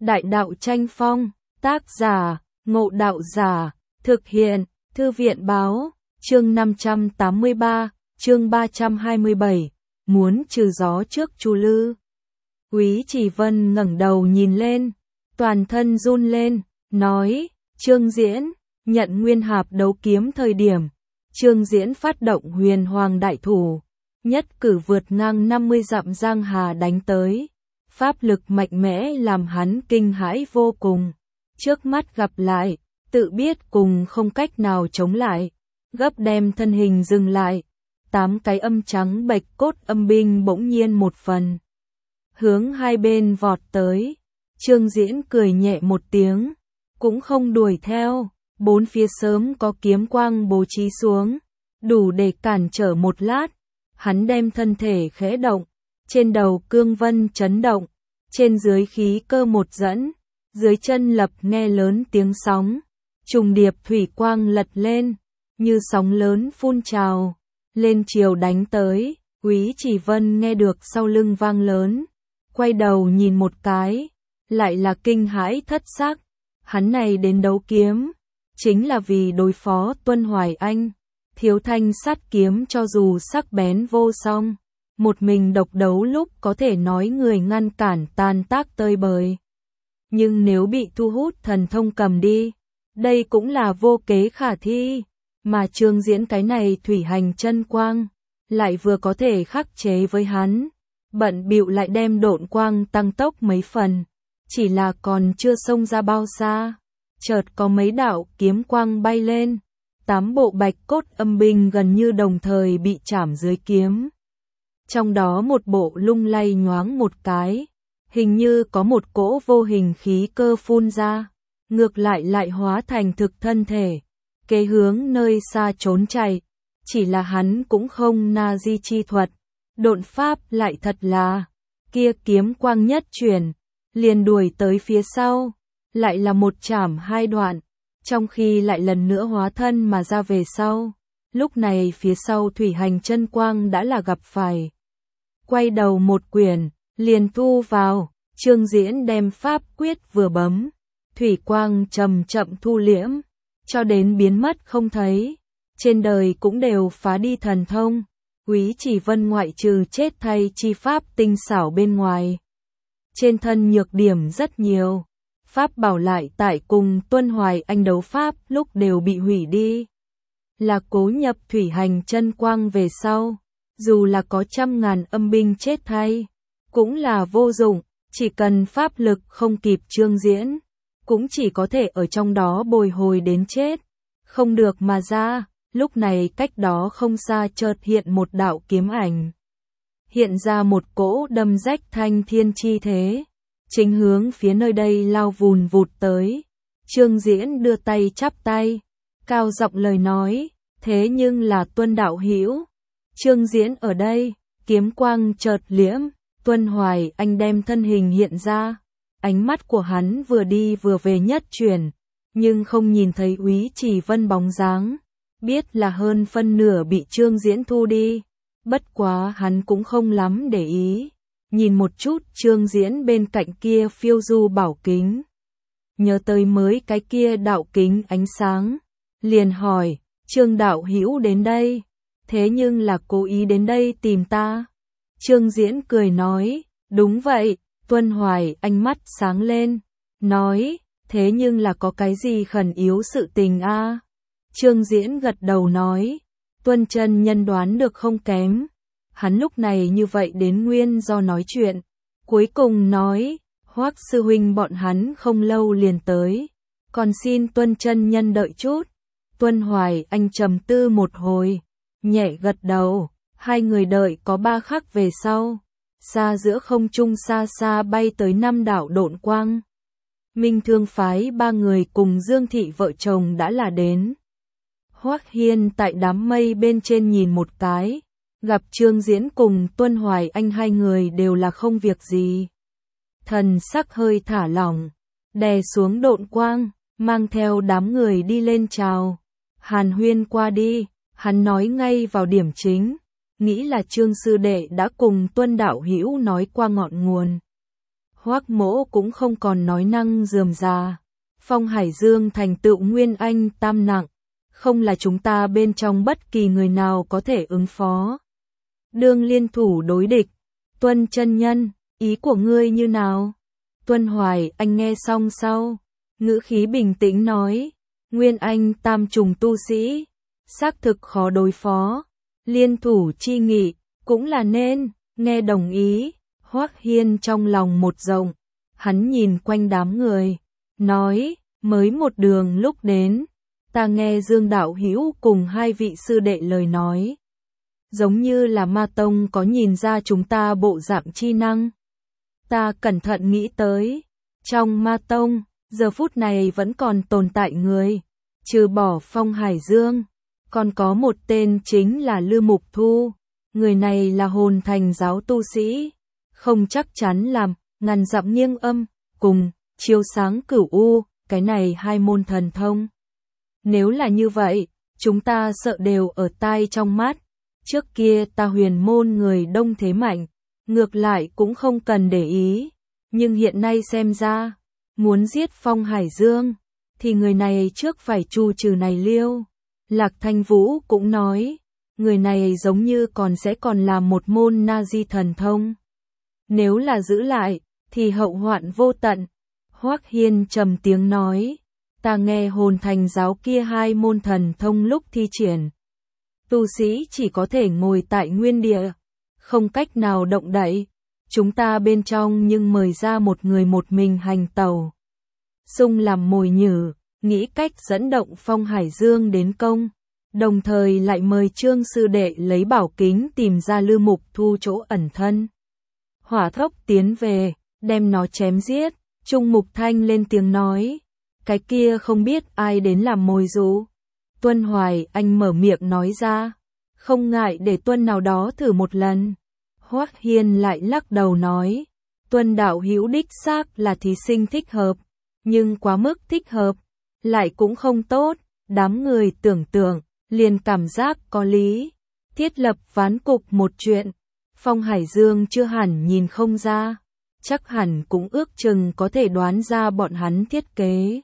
Đại đạo tranh phong, tác giả, Ngộ Đạo Giả, thực hiện, Thư viện báo, chương 583, chương 327, muốn trừ gió trước Chu Lư. Quý Chỉ Vân ngẩng đầu nhìn lên, toàn thân run lên, nói, Trương Diễn, nhận nguyên hạp đấu kiếm thời điểm, Trương Diễn phát động huyền hoàng đại thủ, nhất cử vượt ngang 50 dặm giang hà đánh tới. Pháp lực mạnh mẽ làm hắn kinh hãi vô cùng. Trước mắt gặp lại, tự biết cùng không cách nào chống lại, gấp đem thân hình dừng lại. 8 cái âm trắng bạch cốt âm binh bỗng nhiên một phần, hướng hai bên vọt tới. Trương Diễn cười nhẹ một tiếng, cũng không đuổi theo. Bốn phía sớm có kiếm quang bố trí xuống, đủ để cản trở một lát. Hắn đem thân thể khẽ động, trên đầu cương vân chấn động, trên dưới khí cơ một dẫn, dưới chân lập nghe lớn tiếng sóng, trùng điệp thủy quang lật lên, như sóng lớn phun trào, lên chiều đánh tới. Quý Chỉ Vân nghe được sau lưng vang lớn, quay đầu nhìn một cái, lại là kinh hãi thất sắc. Hắn này đến đấu kiếm, chính là vì đối phó Tuân Hoài Anh. Thiếu thanh sát kiếm cho dù sắc bén vô song, một mình độc đấu lúc có thể nói người ngăn cản tan tác tơi bời. Nhưng nếu bị thu hút thần thông cầm đi, đây cũng là vô kế khả thi. Mà Trương Diễn cái này thủy hành chân quang, lại vừa có thể khắc chế với hắn, bận bịu lại đem độn quang tăng tốc mấy phần. Chỉ là còn chưa xông ra bao xa, chợt có mấy đạo kiếm quang bay lên. 8 bộ bạch cốt âm binh gần như đồng thời bị chảm dưới kiếm. Trong đó một bộ lung lay nhoáng một cái, hình như có một cỗ vô hình khí cơ phun ra, ngược lại hóa thành thực thân thể, kế hướng nơi xa trốn chạy. Chỉ là hắn cũng không na di chi thuật, độn pháp lại thật là, kia kiếm quang nhất chuyển, liền đuổi tới phía sau, lại là một chảm hai đoạn. Trong khi lại lần nữa hóa thân mà ra về sau, lúc này phía sau thủy hành chân quang đã là gặp phải. Quay đầu một quyển, liền thu vào. Trương Diễn đem pháp quyết vừa bấm, thủy quang chậm chậm thu liễm, cho đến biến mất không thấy. Trên đời cũng đều phá đi thần thông, Quý Chỉ Vân ngoại trừ chết thay chi pháp tinh xảo bên ngoài, trên thân nhược điểm rất nhiều. Pháp bảo lại tại cùng Tuân Hoài Anh đấu pháp lúc đều bị hủy đi. Là cố nhập thủy hành chân quang về sau, dù là có trăm ngàn âm binh chết thay, cũng là vô dụng. Chỉ cần pháp lực không kịp Trương Diễn, cũng chỉ có thể ở trong đó bồi hồi đến chết, không được mà ra. Lúc này cách đó không xa chợt hiện một đạo kiếm ảnh, hiện ra một cỗ đâm rách thanh thiên chi thế, chính hướng phía nơi đây lao vùn vụt tới. Trương Diễn đưa tay chắp tay, cao giọng lời nói, thế nhưng là Tuân đạo hữu. Trương Diễn ở đây, kiếm quang chợt liễm, Tuân Hoài Anh đem thân hình hiện ra, ánh mắt của hắn vừa đi vừa về nhất chuyển, nhưng không nhìn thấy Quý Chỉ Vân bóng dáng, biết là hơn phân nửa bị Trương Diễn thu đi. Bất quá hắn cũng không lắm để ý, nhìn một chút Trương Diễn bên cạnh kia phiêu du bảo kính, nhớ tới mới cái kia đạo kính ánh sáng, liền hỏi, Trương đạo hữu đến đây, thế nhưng là cố ý đến đây tìm ta? Trương Diễn cười nói, đúng vậy. Tuân Hoài Anh mắt sáng lên, nói, thế nhưng là có cái gì khẩn yếu sự tình a? Trương Diễn gật đầu nói, Tuân chân nhân đoán được không kém. Hắn lúc này như vậy đến nguyên do nói chuyện, cuối cùng nói, Hoắc sư huynh bọn hắn không lâu liền tới, còn xin Tuân chân nhân đợi chút. Tuân Hoài Anh trầm tư một hồi, nhẹ gật đầu. Hai người đợi có 3 khắc về sau, xa giữa không trung xa xa bay tới 5 đạo độn quang. Minh Thương phái 3 người cùng Dương Thị vợ chồng đã là đến. Hoắc Hiên tại đám mây bên trên nhìn một cái, gặp Trương Diễn cùng Tuân Hoài Anh hai người đều là không việc gì. Thần sắc hơi thả lỏng, đè xuống độn quang, mang theo đám người đi lên chào. Hàn huyên qua đi, hắn nói ngay vào điểm chính, nghĩ là Trương sư đệ đã cùng Tuân đạo hữu nói qua ngọn nguồn. Hoắc Mỗ cũng không còn nói năng rườm rà. Phong Hải Dương thành tựu Nguyên Anh tam nặng, không là chúng ta bên trong bất kỳ người nào có thể ứng phó. Đương liên thủ đối địch. Tuân chân nhân, ý của ngươi như nào? Tuân Hoài Anh nghe xong sau, ngữ khí bình tĩnh nói, Nguyên Anh tam trùng tu sĩ, xác thực khó đối phó, liên thủ chi nghị, cũng là nên, nghe đồng ý. Hoắc Hiên trong lòng một rộng, hắn nhìn quanh đám người, nói, mới một đường lúc đến, ta nghe Dương đạo hữu cùng hai vị sư đệ lời nói. Giống như là Ma Tông có nhìn ra chúng ta bộ dạng chi năng. Ta cẩn thận nghĩ tới, trong Ma Tông, giờ phút này vẫn còn tồn tại người, trừ bỏ Phong Hải Dương, còn có một tên chính là Lư Mục Thu, người này là hồn thành giáo tu sĩ, không chắc chắn làm, ngàn dặm nghiêng âm, cùng, chiếu sáng cửu u, cái này hai môn thần thông. Nếu là như vậy, chúng ta sợ đều ở tai trong mắt. Trước kia ta huyền môn người đông thế mạnh, ngược lại cũng không cần để ý, nhưng hiện nay xem ra, muốn giết Phong Hải Dương, thì người này trước phải tru trừ này liêu. Lạc Thanh Vũ cũng nói, người này giống như sẽ còn là một môn na di thần thông. Nếu là giữ lại, thì hậu hoạn vô tận. Hoắc Hiên trầm tiếng nói, ta nghe hồn thành giáo kia hai môn thần thông lúc thi triển. Tu sĩ chỉ có thể ngồi tại nguyên địa, không cách nào động đậy. Chúng ta bên trong nhưng mời ra một người một mình hành tàu. Xung làm mồi nhử, nghĩ cách dẫn động Phong Hải Dương đến công. Đồng thời lại mời Trương sư đệ lấy bảo kính tìm ra Lư Mục Thu chỗ ẩn thân. Hỏa Thốc tiến về, đem nó chém giết. Trung Mục Thanh lên tiếng nói, cái kia không biết ai đến làm mồi dụ. Tuân Hoài Anh mở miệng nói ra, không ngại để Tuân nào đó thử một lần. Hoắc Hiên lại lắc đầu nói, Tuân đạo hữu đích xác là thí sinh thích hợp, nhưng quá mức thích hợp, lại cũng không tốt. Đám người tưởng tượng, liền cảm giác có lý. Thiết lập ván cục một chuyện, Phong Hải Dương chưa hẳn nhìn không ra, chắc hẳn cũng ước chừng có thể đoán ra bọn hắn thiết kế.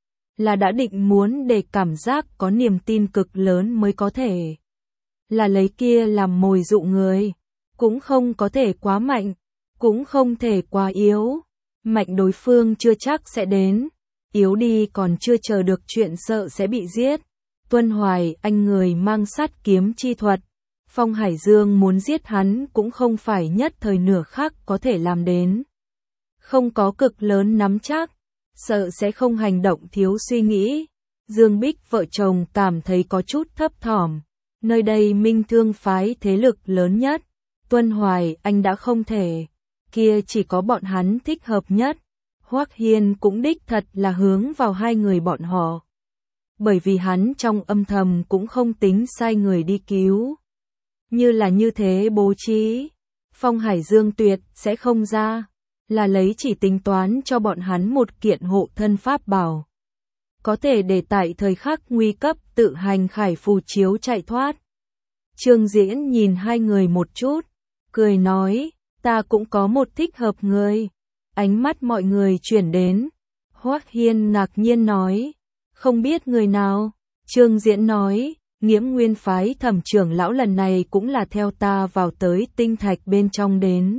Là đã định muốn để cảm giác có niềm tin cực lớn mới có thể. Là lấy kia làm mồi dụ người, cũng không có thể quá mạnh, cũng không thể quá yếu. Mạnh đối phương chưa chắc sẽ đến, yếu đi còn chưa chờ được chuyện sợ sẽ bị giết. Tuân Hoài Anh người mang sát kiếm chi thuật, Phong Hải Dương muốn giết hắn cũng không phải nhất thời nửa khắc có thể làm đến. Không có cực lớn nắm chắc, sợ sẽ không hành động thiếu suy nghĩ. Dương Bích vợ chồng cảm thấy có chút thấp thỏm, nơi đây Minh Thương phái thế lực lớn nhất, Tuân Hoài Anh đã không thể, kia chỉ có bọn hắn thích hợp nhất. Hoắc Hiên cũng đích thật là hướng vào hai người bọn họ. Bởi vì hắn trong âm thầm cũng không tính sai người đi cứu. Như là như thế bố trí, Phong Hải Dương tuyệt sẽ không ra, là lấy chỉ tính toán cho bọn hắn một kiện hộ thân pháp bảo. Có thể để tại thời khắc nguy cấp tự hành khải phù chiếu chạy thoát. Trương Diễn nhìn hai người một chút, cười nói, ta cũng có một thích hợp người. Ánh mắt mọi người chuyển đến. Hoắc Hiên ngạc nhiên nói, không biết người nào. Trương Diễn nói, Nghiễm Nguyên phái Thẩm trưởng lão lần này cũng là theo ta vào tới tinh thạch bên trong đến.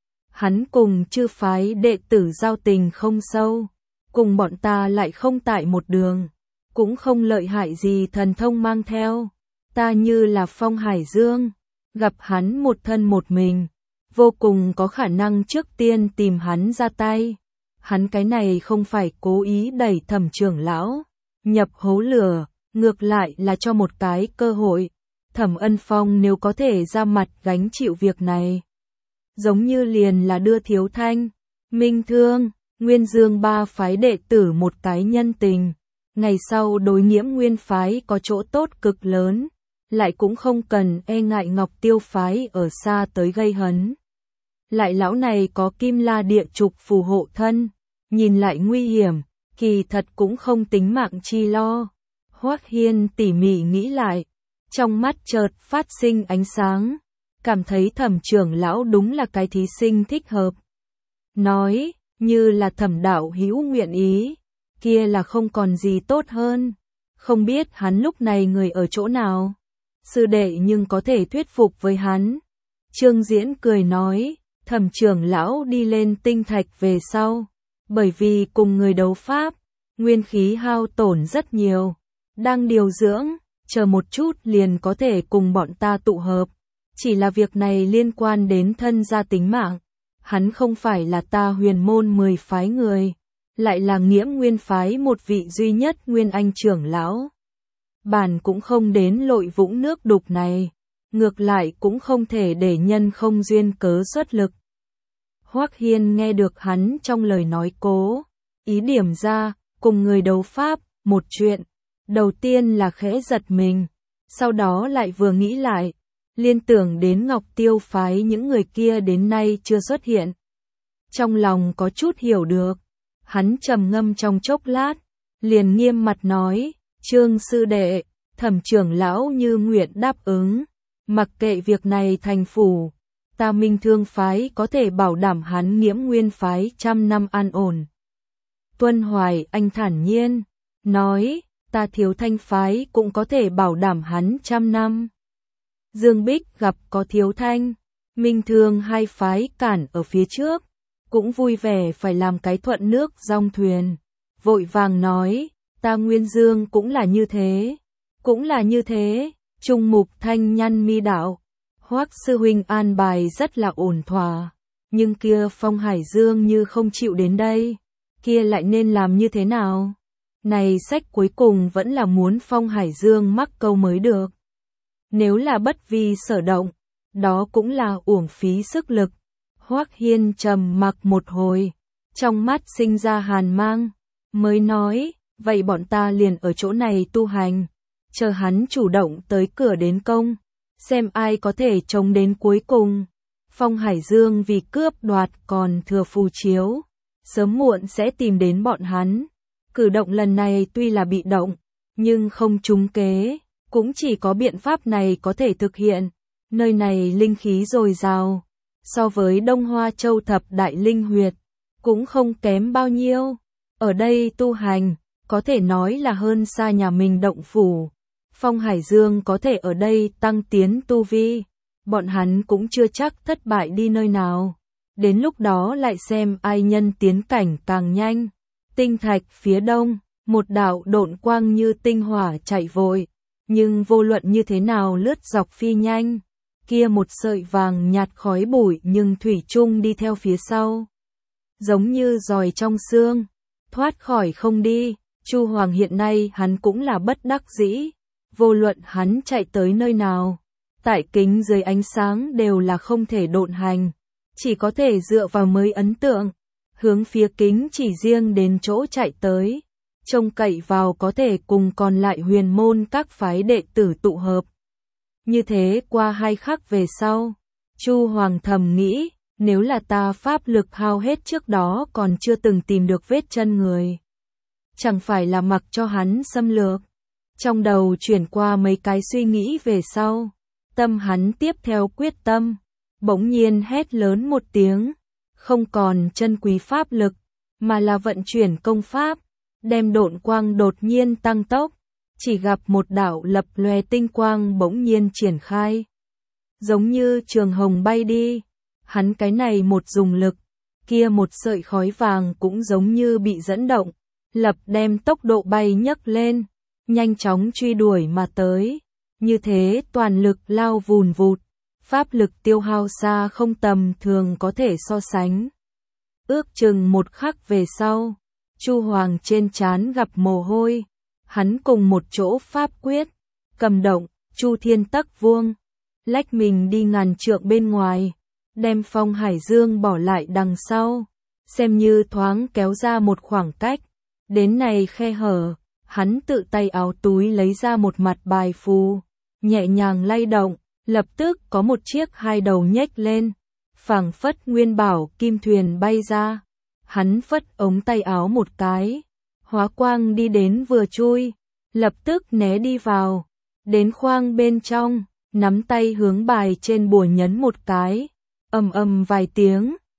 Hắn cùng chư phái đệ tử giao tình không sâu, cùng bọn ta lại không tại một đường, cũng không lợi hại gì thần thông mang theo. Ta như là Phong Hải Dương, gặp hắn một thân một mình, vô cùng có khả năng trước tiên tìm hắn ra tay. Hắn cái này không phải cố ý đẩy Thẩm trưởng lão nhập hố lửa, ngược lại là cho một cái cơ hội. Thẩm Ân Phong nếu có thể ra mặt gánh chịu việc này, giống như liền là đưa Thiếu Thanh, Minh Thương, Nguyên Dương ba phái đệ tử một cái nhân tình. Ngày sau đối Nghiễm Nguyên phái có chỗ tốt cực lớn, lại cũng không cần e ngại Ngọc Tiêu phái ở xa tới gây hấn. Lại lão này có Kim La địa trục phù hộ thân, nhìn lại nguy hiểm, kỳ thật cũng không tính mạng chi lo. Hoắc Hiên tỉ mỉ nghĩ lại, trong mắt chợt phát sinh ánh sáng, cảm thấy Thẩm trưởng lão đúng là cái thí sinh thích hợp. Nói, như là Thẩm đạo hữu nguyện ý, kia là không còn gì tốt hơn. Không biết hắn lúc này người ở chỗ nào? Sư đệ nhưng có thể thuyết phục với hắn. Trương Diễn cười nói, Thẩm trưởng lão đi lên tinh thạch về sau, bởi vì cùng người đấu pháp, nguyên khí hao tổn rất nhiều, đang điều dưỡng, chờ một chút liền có thể cùng bọn ta tụ hợp. Chỉ là việc này liên quan đến thân gia tính mạng, hắn không phải là ta Huyền môn 10 phái người, lại là Nghiễm Nguyên phái một vị duy nhất Nguyên Anh trưởng lão. Bản cũng không đến lội vũng nước đục này, ngược lại cũng không thể để nhân không duyên cớ xuất lực. Hoắc Hiên nghe được hắn trong lời nói cố ý điểm ra, cùng người đấu pháp, một chuyện. Đầu tiên là khẽ giật mình, sau đó lại vừa nghĩ lại, liên tưởng đến Ngọc Tiêu phái những người kia đến nay chưa xuất hiện. Trong lòng có chút hiểu được, hắn trầm ngâm trong chốc lát, liền nghiêm mặt nói, Trương sư đệ, Thẩm trưởng lão như nguyện đáp ứng, mặc kệ việc này thành phủ, ta Minh Thương phái có thể bảo đảm hắn Nghiễm Nguyên phái trăm năm an ổn. Tuân Hoài Anh thản nhiên, nói, ta Thiếu Thanh phái cũng có thể bảo đảm hắn trăm năm. Dương Bích gặp có Thiếu Thanh, Minh Thương hai phái cản ở phía trước, cũng vui vẻ phải làm cái thuận nước dong thuyền. Vội vàng nói, ta Nguyên Dương cũng là như thế, cũng là như thế. Trung Mục Thanh nhăn mi đạo, Hoắc sư huynh an bài rất là ổn thỏa, nhưng kia Phong Hải Dương như không chịu đến đây, kia lại nên làm như thế nào? Này sách cuối cùng vẫn là muốn Phong Hải Dương mắc câu mới được. Nếu là bất vi sở động, đó cũng là uổng phí sức lực. Hoắc Hiên trầm mặc một hồi, trong mắt sinh ra hàn mang, mới nói, vậy bọn ta liền ở chỗ này tu hành, chờ hắn chủ động tới cửa đến công, xem ai có thể chống đến cuối cùng. Phong Hải Dương vì cướp đoạt còn thừa phù chiếu, sớm muộn sẽ tìm đến bọn hắn. Cử động lần này tuy là bị động, nhưng không trúng kế, cũng chỉ có biện pháp này có thể thực hiện. Nơi này linh khí dồi dào, so với Đông Hoa Châu thập đại linh huyệt, cũng không kém bao nhiêu. Ở đây tu hành, có thể nói là hơn xa nhà mình động phủ. Phong Hải Dương có thể ở đây tăng tiến tu vi, bọn hắn cũng chưa chắc thất bại đi nơi nào. Đến lúc đó lại xem ai nhân tiến cảnh càng nhanh. Tinh thạch phía đông, một đạo độn quang như tinh hỏa chạy vội, nhưng vô luận như thế nào lướt dọc phi nhanh, kia một sợi vàng nhạt khói bụi nhưng thủy chung đi theo phía sau. Giống như giòi trong xương, thoát khỏi không đi. Chu Hoàng hiện nay hắn cũng là bất đắc dĩ, vô luận hắn chạy tới nơi nào, tại kính dưới ánh sáng đều là không thể độn hành, chỉ có thể dựa vào mới ấn tượng, hướng phía kính chỉ riêng đến chỗ chạy tới, trông cậy vào có thể cùng còn lại huyền môn các phái đệ tử tụ hợp. Như thế qua 2 khắc về sau, Chu Hoàng thầm nghĩ, nếu là ta pháp lực hao hết trước đó còn chưa từng tìm được vết chân người, chẳng phải là mặc cho hắn xâm lược. Trong đầu chuyển qua mấy cái suy nghĩ về sau, tâm hắn tiếp theo quyết tâm, bỗng nhiên hét lớn một tiếng, không còn chân quý pháp lực, mà là vận chuyển công pháp, đem độn quang đột nhiên tăng tốc, chỉ gặp một đạo lập lòe tinh quang bỗng nhiên triển khai, giống như trường hồng bay đi. Hắn cái này một dùng lực, kia một sợi khói vàng cũng giống như bị dẫn động, lập đem tốc độ bay nhấc lên, nhanh chóng truy đuổi mà tới. Như thế toàn lực lao vùn vụt, pháp lực tiêu hao xa không tầm thường có thể so sánh. Ước chừng 1 khắc về sau, Chu Hoàng trên trán gặp mồ hôi, hắn cùng một chỗ pháp quyết, cầm động, Chu Thiên Tắc Vuông, lách mình đi ngàn trượng bên ngoài, đem Phong Hải Dương bỏ lại đằng sau, xem như thoáng kéo ra một khoảng cách. Đến này khe hở, hắn tự tay áo túi lấy ra một mặt bài phù, nhẹ nhàng lay động, lập tức có một chiếc 2 đầu nhếch lên, phảng phất nguyên bảo kim thuyền bay ra. Hắn phất ống tay áo một cái, hóa quang đi đến vừa chui, lập tức né đi vào, đến khoang bên trong, nắm tay hướng bài trên bùa nhấn một cái, ầm ầm vài tiếng,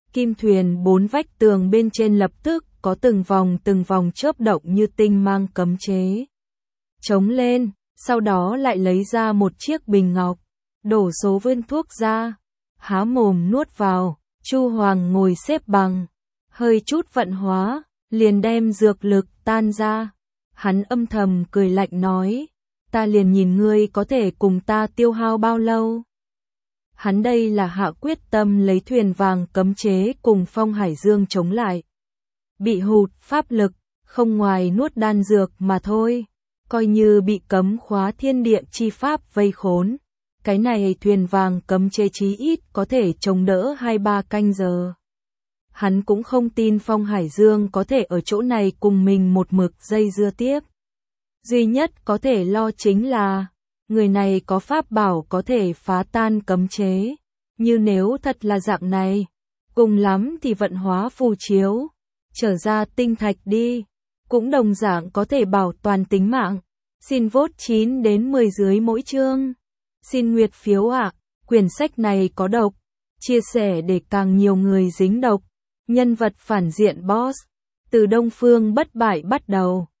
Kim thuyền 4 vách tường bên trên lập tức có từng vòng chớp động như tinh mang cấm chế. Chống lên, sau đó lại lấy ra một chiếc bình ngọc, đổ số viên thuốc ra, há mồm nuốt vào. Chu Hoàng ngồi xếp bằng, hơi chút vận hóa, liền đem dược lực tan ra. Hắn âm thầm cười lạnh nói, ta liền nhìn ngươi có thể cùng ta tiêu hao bao lâu. Hắn đây là hạ quyết tâm lấy thuyền vàng cấm chế cùng Phong Hải Dương chống lại. Bị hụt pháp lực, không ngoài nuốt đan dược mà thôi, coi như bị cấm khóa thiên địa chi pháp vây khốn. Cái này thuyền vàng cấm chế chí ít có thể chống đỡ 2-3 canh giờ. Hắn cũng không tin Phong Hải Dương có thể ở chỗ này cùng mình một mực dây dưa tiếp. Duy nhất có thể lo chính là, người này có pháp bảo có thể phá tan cấm chế. Như nếu thật là dạng này, cùng lắm thì vận hóa phù chiếu, trở ra tinh thạch đi, cũng đồng dạng có thể bảo toàn tính mạng. Xin vote 9 đến 10 dưới mỗi chương. Xin nguyệt phiếu ạ, quyển sách này có độc, chia sẻ để càng nhiều người dính độc. Nhân vật phản diện boss, từ Đông Phương bất bại bắt đầu.